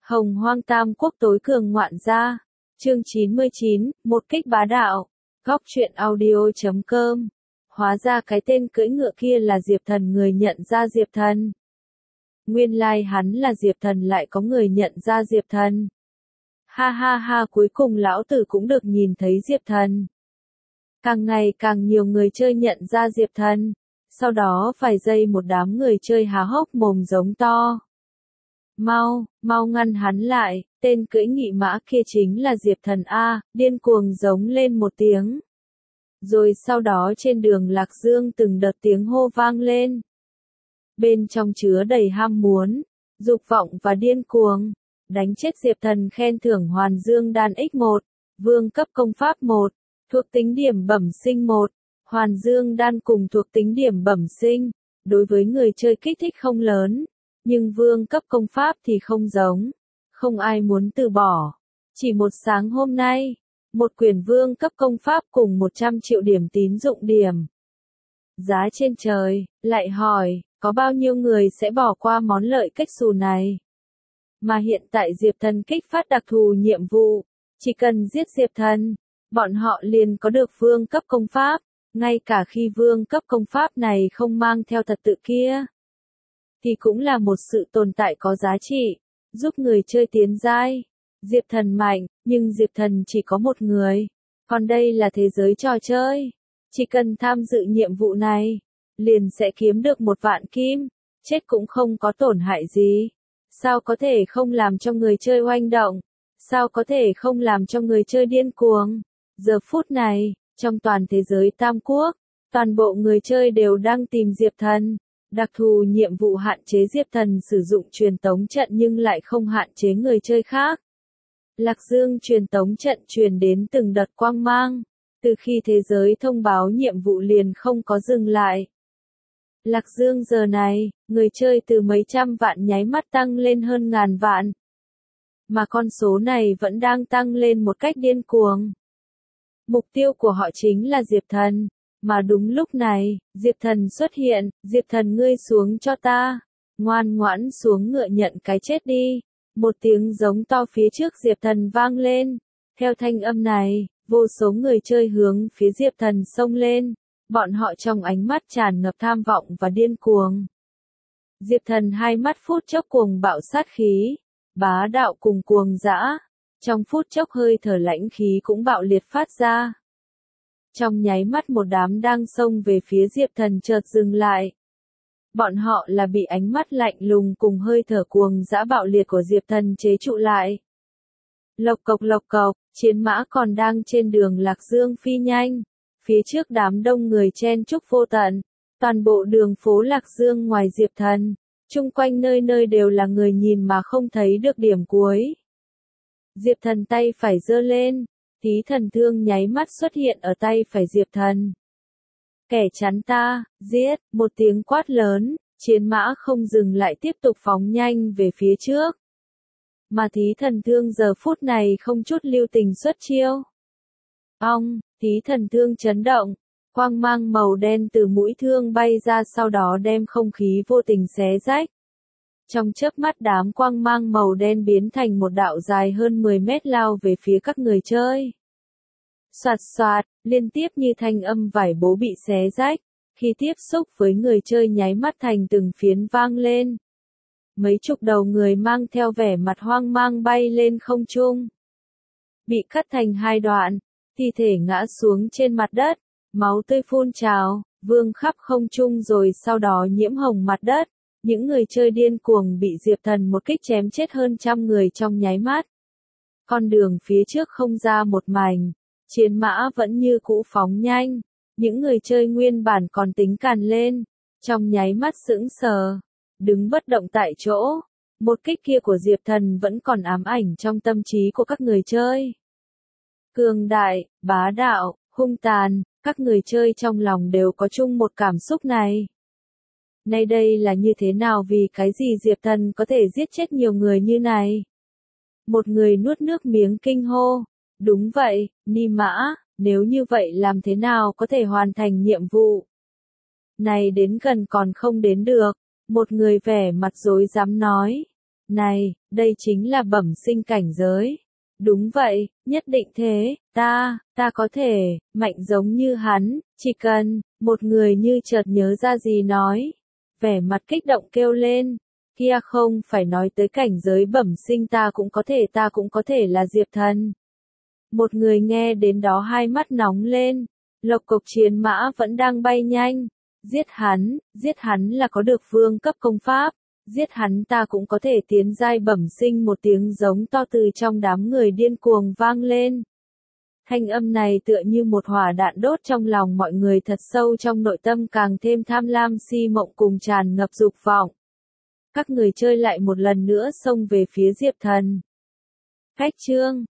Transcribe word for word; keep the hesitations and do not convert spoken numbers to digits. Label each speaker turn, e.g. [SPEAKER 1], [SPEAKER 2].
[SPEAKER 1] Hồng Hoang Tam Quốc tối cường ngoạn gia. Chương chín mươi chín, một kích bá đạo. Góc truyện audio chấm com. Hóa ra cái tên cưỡi ngựa kia là Diệp Thần, người nhận ra Diệp Thần. Nguyên lai like hắn là Diệp Thần, lại có người nhận ra Diệp Thần. Ha ha ha, cuối cùng lão tử cũng được nhìn thấy Diệp Thần. Càng ngày càng nhiều người chơi nhận ra Diệp Thần. Sau đó vài giây một đám người chơi há hốc mồm giống to. Mau, mau ngăn hắn lại, tên cưỡi nghị mã kia chính là Diệp Thần A, điên cuồng giống lên một tiếng. Rồi sau đó trên đường Lạc Dương từng đợt tiếng hô vang lên. Bên trong chứa đầy ham muốn, dục vọng và điên cuồng. Đánh chết Diệp Thần khen thưởng Hoàn Dương đan ích một, vương cấp công pháp một, thuộc tính điểm bẩm sinh một, Hoàn Dương đan cùng thuộc tính điểm bẩm sinh, đối với người chơi kích thích không lớn. Nhưng vương cấp công pháp thì không giống, không ai muốn từ bỏ. Chỉ một sáng hôm nay, một quyển vương cấp công pháp cùng một trăm triệu điểm tín dụng điểm. Giá trên trời, lại hỏi, có bao nhiêu người sẽ bỏ qua món lợi cách xù này? Mà hiện tại Diệp Thần kích phát đặc thù nhiệm vụ, chỉ cần giết Diệp Thần, bọn họ liền có được vương cấp công pháp, ngay cả khi vương cấp công pháp này không mang theo thật tự kia. Thì cũng là một sự tồn tại có giá trị, giúp người chơi tiến giai. Diệp Thần mạnh, nhưng Diệp Thần chỉ có một người. Còn đây là thế giới trò chơi. Chỉ cần tham dự nhiệm vụ này, liền sẽ kiếm được một vạn kim, chết cũng không có tổn hại gì. Sao có thể không làm cho người chơi oanh động? Sao có thể không làm cho người chơi điên cuồng? Giờ phút này, trong toàn thế giới Tam Quốc, toàn bộ người chơi đều đang tìm Diệp Thần. Đặc thù nhiệm vụ hạn chế Diệp Thần sử dụng truyền tống trận nhưng lại không hạn chế người chơi khác. Lạc Dương truyền tống trận truyền đến từng đợt quang mang, từ khi thế giới thông báo nhiệm vụ liền không có dừng lại. Lạc Dương giờ này, người chơi từ mấy trăm vạn nháy mắt tăng lên hơn ngàn vạn. Mà con số này vẫn đang tăng lên một cách điên cuồng. Mục tiêu của họ chính là Diệp Thần. Mà đúng lúc này, Diệp Thần xuất hiện, Diệp Thần ngươi xuống cho ta, ngoan ngoãn xuống ngựa nhận cái chết đi. Một tiếng giống to phía trước Diệp Thần vang lên, theo thanh âm này, vô số người chơi hướng phía Diệp Thần xông lên, bọn họ trong ánh mắt tràn ngập tham vọng và điên cuồng. Diệp Thần hai mắt phút chốc cuồng bạo sát khí, bá đạo cùng cuồng dã, trong phút chốc hơi thở lãnh khí cũng bạo liệt phát ra. Trong nháy mắt một đám đang xông về phía Diệp Thần chợt dừng lại. Bọn họ là bị ánh mắt lạnh lùng cùng hơi thở cuồng dã bạo liệt của Diệp Thần chế trụ lại. Lộc cộc lộc cộc, chiến mã còn đang trên đường Lạc Dương phi nhanh. Phía trước đám đông người chen chúc vô tận. Toàn bộ đường phố Lạc Dương ngoài Diệp Thần, chung quanh nơi nơi đều là người nhìn mà không thấy được điểm cuối. Diệp Thần tay phải giơ lên. Tí thần thương nháy mắt xuất hiện ở tay phải Diệp Thần. Kẻ chắn ta, giết, một tiếng quát lớn, chiến mã không dừng lại tiếp tục phóng nhanh về phía trước. Mà thí thần thương giờ phút này không chút lưu tình xuất chiêu. Ong, thí thần thương chấn động, quang mang màu đen từ mũi thương bay ra sau đó đem không khí vô tình xé rách. Trong chớp mắt đám quang mang màu đen biến thành một đạo dài hơn mười mét lao về phía các người chơi. Soạt soạt, liên tiếp như thanh âm vải bố bị xé rách, khi tiếp xúc với người chơi nháy mắt thành từng phiến vang lên. Mấy chục đầu người mang theo vẻ mặt hoang mang bay lên không trung. Bị cắt thành hai đoạn, thi thể ngã xuống trên mặt đất, máu tươi phun trào, vương khắp không trung rồi sau đó nhiễm hồng mặt đất. Những người chơi điên cuồng bị Diệp Thần một kích chém chết hơn trăm người trong nháy mắt. Con đường phía trước không ra một mảnh, chiến mã vẫn như cũ phóng nhanh. Những người chơi nguyên bản còn tính càn lên, trong nháy mắt sững sờ, đứng bất động tại chỗ. Một kích kia của Diệp Thần vẫn còn ám ảnh trong tâm trí của các người chơi. Cường đại, bá đạo, hung tàn, các người chơi trong lòng đều có chung một cảm xúc này. Nay đây là như thế nào, vì cái gì Diệp Thần có thể giết chết nhiều người như này? Một người nuốt nước miếng kinh hô. Đúng vậy, Ni Mã, nếu như vậy làm thế nào có thể hoàn thành nhiệm vụ? Này đến gần còn không đến được, một người vẻ mặt rối rắm nói. Này, đây chính là bẩm sinh cảnh giới. Đúng vậy, nhất định thế, ta, ta có thể, mạnh giống như hắn, chỉ cần, một người như chợt nhớ ra gì nói. Vẻ mặt kích động kêu lên, kia không phải nói tới cảnh giới bẩm sinh ta cũng có thể ta cũng có thể là Diệp Thần. Một người nghe đến đó hai mắt nóng lên, lộc cộc chiến mã vẫn đang bay nhanh. Giết hắn, giết hắn là có được vương cấp công pháp. Giết hắn ta cũng có thể tiến giai bẩm sinh, một tiếng giống to từ trong đám người điên cuồng vang lên. Thanh âm này tựa như một hỏa đạn đốt trong lòng mọi người, thật sâu trong nội tâm càng thêm tham lam si mộng cùng tràn ngập dục vọng. Các người chơi lại một lần nữa xông về phía Diệp Thần. Khách chương